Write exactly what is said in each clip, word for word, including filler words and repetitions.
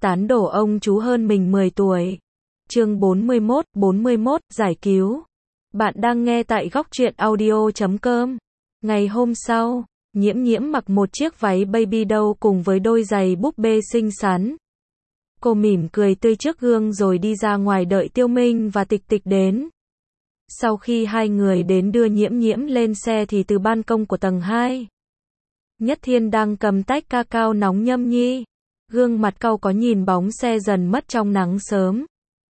tán đổ ông chú hơn mình mười tuổi. Chương bốn mươi mốt, bốn mươi mốt, giải cứu. Bạn đang nghe tại góc truyện audio chấm com. Ngày hôm sau, Nhiễm Nhiễm mặc một chiếc váy baby doll cùng với đôi giày búp bê xinh xắn. Cô mỉm cười tươi trước gương rồi đi ra ngoài đợi Tiêu Minh và Tịch Tịch đến. Sau khi hai người đến đưa Nhiễm Nhiễm lên xe thì từ ban công của tầng hai, Nhất Thiên đang cầm tách cacao nóng nhâm nhi. Gương mặt cau có nhìn bóng xe dần mất trong nắng sớm.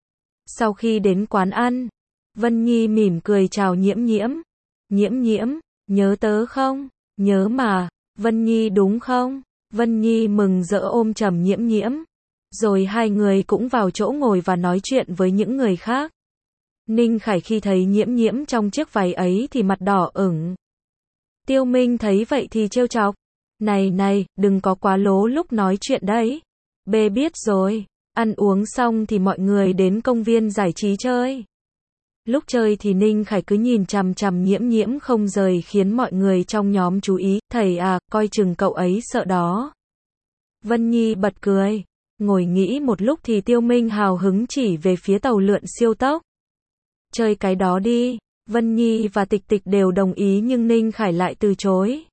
Sau khi đến quán ăn, Vân Nhi mỉm cười chào Nhiễm Nhiễm. Nhiễm Nhiễm, nhớ tớ không? Nhớ mà. Vân Nhi đúng không? Vân Nhi mừng rỡ ôm chầm Nhiễm Nhiễm. Rồi hai người cũng vào chỗ ngồi và nói chuyện với những người khác. Ninh Khải khi thấy Nhiễm Nhiễm trong chiếc váy ấy thì mặt đỏ ửng. Tiêu Minh thấy vậy thì trêu chọc. Này này, đừng có quá lố lúc nói chuyện đấy. Bê biết rồi. Ăn uống xong thì mọi người đến công viên giải trí chơi. Lúc chơi thì Ninh Khải cứ nhìn chằm chằm Nhiễm Nhiễm không rời khiến mọi người trong nhóm chú ý. Thầy à, coi chừng cậu ấy sợ đó. Vân Nhi bật cười. Ngồi nghĩ một lúc thì Tiêu Minh hào hứng chỉ về phía tàu lượn siêu tốc. Chơi cái đó đi. Vân Nhi và Tịch Tịch đều đồng ý nhưng Ninh Khải lại từ chối.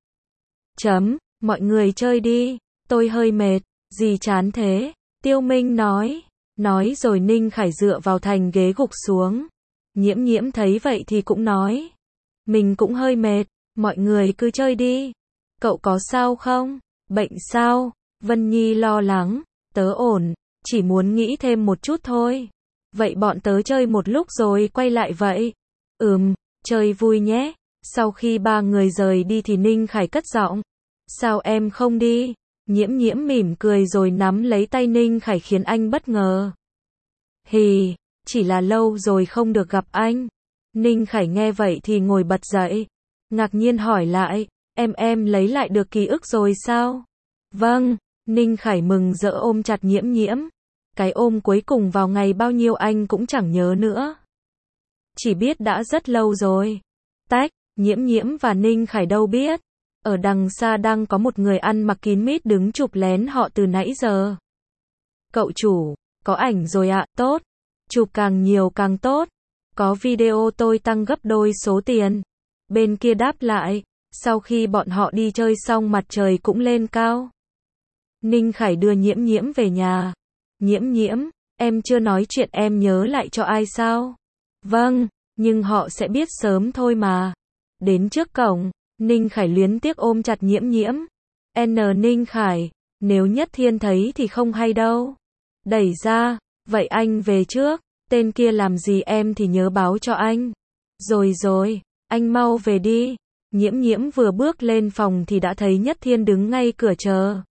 Chấm, mọi người chơi đi. Tôi hơi mệt. Gì chán thế? Tiêu Minh nói. Nói rồi Ninh Khải dựa vào thành ghế gục xuống. Nhiễm Nhiễm thấy vậy thì cũng nói. Mình cũng hơi mệt. Mọi người cứ chơi đi. Cậu có sao không? Bệnh sao? Vân Nhi lo lắng. Tớ ổn. Chỉ muốn nghĩ thêm một chút thôi. Vậy bọn tớ chơi một lúc rồi quay lại vậy. Ừm, chơi vui nhé. Sau khi ba người rời đi thì Ninh Khải cất giọng. Sao em không đi? Nhiễm Nhiễm mỉm cười rồi nắm lấy tay Ninh Khải khiến anh bất ngờ. Hì, chỉ là lâu rồi không được gặp anh. Ninh Khải nghe vậy thì ngồi bật dậy. Ngạc nhiên hỏi lại, em em lấy lại được ký ức rồi sao? Vâng, Ninh Khải mừng rỡ ôm chặt Nhiễm Nhiễm. Cái ôm cuối cùng vào ngày bao nhiêu anh cũng chẳng nhớ nữa. Chỉ biết đã rất lâu rồi. Tách, Nhiễm Nhiễm và Ninh Khải đâu biết. Ở đằng xa đang có một người ăn mặc kín mít đứng chụp lén họ từ nãy giờ. Cậu chủ, có ảnh rồi ạ, tốt. Chụp càng nhiều càng tốt. Có video tôi tăng gấp đôi số tiền. Bên kia đáp lại, sau khi bọn họ đi chơi xong mặt trời cũng lên cao. Ninh Khải đưa Nhiễm Nhiễm về nhà. Nhiễm Nhiễm, em chưa nói chuyện em nhớ lại cho ai sao? Vâng, nhưng họ sẽ biết sớm thôi mà. Đến trước cổng, Ninh Khải luyến tiếc ôm chặt Nhiễm Nhiễm. N Ninh Khải, nếu Nhất Thiên thấy thì không hay đâu. Đẩy ra, vậy anh về trước, tên kia làm gì em thì nhớ báo cho anh. Rồi rồi, anh mau về đi. Nhiễm Nhiễm vừa bước lên phòng thì đã thấy Nhất Thiên đứng ngay cửa chờ.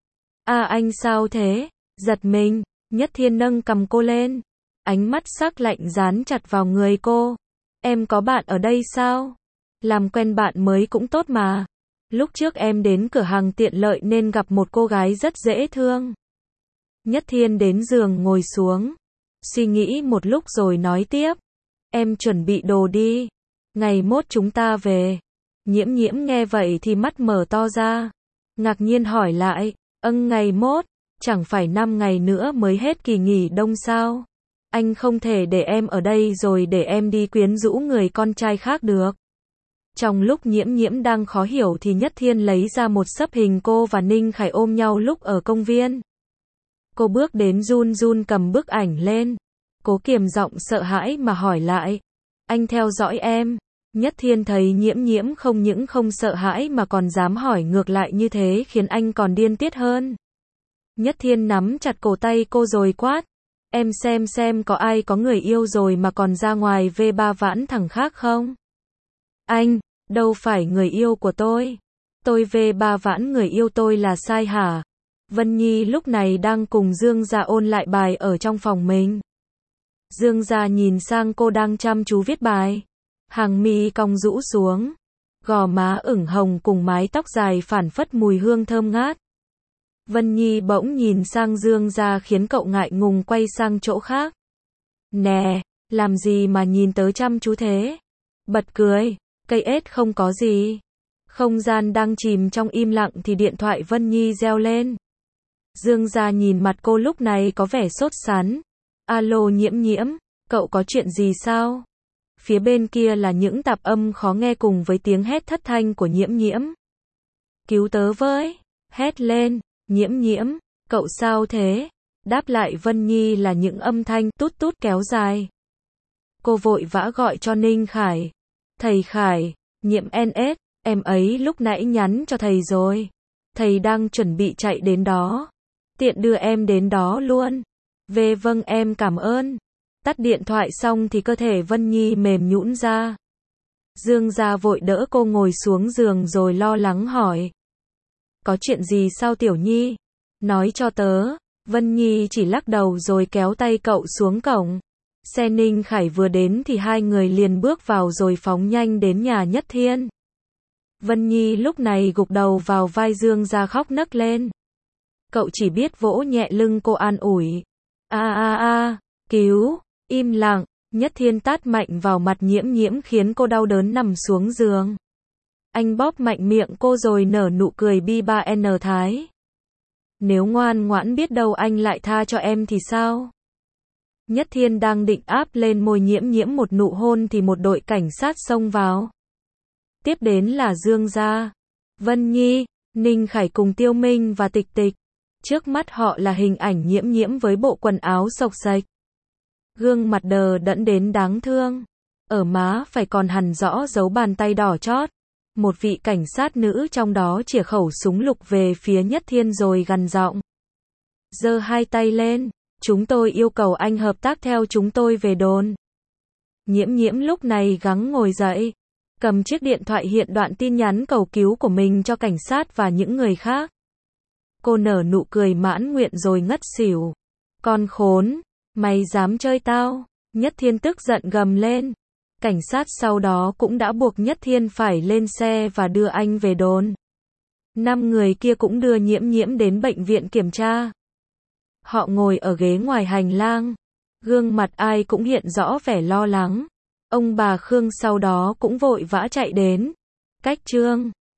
À anh sao thế? Giật mình, Nhất Thiên nâng cầm cô lên. Ánh mắt sắc lạnh dán chặt vào người cô. Em có bạn ở đây sao? Làm quen bạn mới cũng tốt mà. Lúc trước em đến cửa hàng tiện lợi nên gặp một cô gái rất dễ thương. Nhất Thiên đến giường ngồi xuống. Suy nghĩ một lúc rồi nói tiếp. Em chuẩn bị đồ đi. Ngày mốt chúng ta về. Nhiễm Nhiễm nghe vậy thì mắt mở to ra. Ngạc nhiên hỏi lại. Âng ngày mốt. Chẳng phải năm ngày nữa mới hết kỳ nghỉ đông sao? Anh không thể để em ở đây rồi để em đi quyến rũ người con trai khác được. Trong lúc Nhiễm Nhiễm đang khó hiểu thì Nhất Thiên lấy ra một xấp hình cô và Ninh Khải ôm nhau lúc ở công viên. Cô bước đến run run cầm bức ảnh lên. Cố kiềm giọng sợ hãi mà hỏi lại. Anh theo dõi em. Nhất Thiên thấy Nhiễm Nhiễm không những không sợ hãi mà còn dám hỏi ngược lại như thế khiến anh còn điên tiết hơn. Nhất Thiên nắm chặt cổ tay cô rồi quát. Em xem xem có ai có người yêu rồi mà còn ra ngoài vê ba vãn thằng khác không? Anh, đâu phải người yêu của tôi. Tôi vê ba vãn người yêu tôi là sai hả? Vân Nhi lúc này đang cùng Dương Gia ôn lại bài ở trong phòng mình. Dương Gia nhìn sang cô đang chăm chú viết bài. Hàng mi cong rũ xuống. Gò má ửng hồng cùng mái tóc dài phảng phất mùi hương thơm ngát. Vân Nhi bỗng nhìn sang Dương Gia khiến cậu ngại ngùng quay sang chỗ khác. Nè, làm gì mà nhìn tớ chăm chú thế? Bật cười, cây ếch không có gì. Không gian đang chìm trong im lặng thì điện thoại Vân Nhi reo lên. Dương Gia nhìn mặt cô lúc này có vẻ sốt sắng. Alo Nhiễm Nhiễm, cậu có chuyện gì sao? Phía bên kia là những tạp âm khó nghe cùng với tiếng hét thất thanh của Nhiễm Nhiễm. Cứu tớ với, hét lên, Nhiễm Nhiễm, cậu sao thế? Đáp lại Vân Nhi là những âm thanh tút tút kéo dài. Cô vội vã gọi cho Ninh Khải. Thầy Khải, Nhiễm en ét, em ấy lúc nãy nhắn cho thầy rồi. Thầy đang chuẩn bị chạy đến đó. Tiện đưa em đến đó luôn. Về vâng em cảm ơn. Tắt điện thoại xong thì cơ thể Vân Nhi mềm nhũn ra. Dương Gia vội đỡ cô ngồi xuống giường rồi lo lắng hỏi. Có chuyện gì sao Tiểu Nhi? Nói cho tớ. Vân Nhi chỉ lắc đầu rồi kéo tay cậu xuống cổng. Xe Ninh Khải vừa đến thì hai người liền bước vào rồi phóng nhanh đến nhà Nhất Thiên. Vân Nhi lúc này gục đầu vào vai Dương Gia khóc nấc lên. Cậu chỉ biết vỗ nhẹ lưng cô an ủi. A a a, cứu, im lặng. Nhất Thiên tát mạnh vào mặt Nhiễm Nhiễm khiến cô đau đớn nằm xuống giường. Anh bóp mạnh miệng cô rồi nở nụ cười bi ba N Thái. Nếu ngoan ngoãn biết đâu anh lại tha cho em thì sao? Nhất Thiên đang định áp lên môi Nhiễm Nhiễm một nụ hôn thì một đội cảnh sát xông vào. Tiếp đến là Dương Gia, Vân Nhi, Ninh Khải cùng Tiêu Minh và Tịch Tịch. Trước mắt họ là hình ảnh Nhiễm Nhiễm với bộ quần áo xộc xệch. Gương mặt đờ đẫn đến đáng thương. Ở má phải còn hằn rõ dấu bàn tay đỏ chót. Một vị cảnh sát nữ trong đó chĩa khẩu súng lục về phía Nhất Thiên rồi gằn giọng. Giơ hai tay lên, chúng tôi yêu cầu anh hợp tác theo chúng tôi về đồn. Nhiễm Nhiễm lúc này gắng ngồi dậy, cầm chiếc điện thoại hiện đoạn tin nhắn cầu cứu của mình cho cảnh sát và những người khác. Cô nở nụ cười mãn nguyện rồi ngất xỉu. Con khốn, mày dám chơi tao? Nhất Thiên tức giận gầm lên. Cảnh sát sau đó cũng đã buộc Nhất Thiên phải lên xe và đưa anh về đồn. Năm người kia cũng đưa Nhiễm Nhiễm đến bệnh viện kiểm tra. Họ ngồi ở ghế ngoài hành lang. Gương mặt ai cũng hiện rõ vẻ lo lắng. Ông bà Khương sau đó cũng vội vã chạy đến. Cách Trương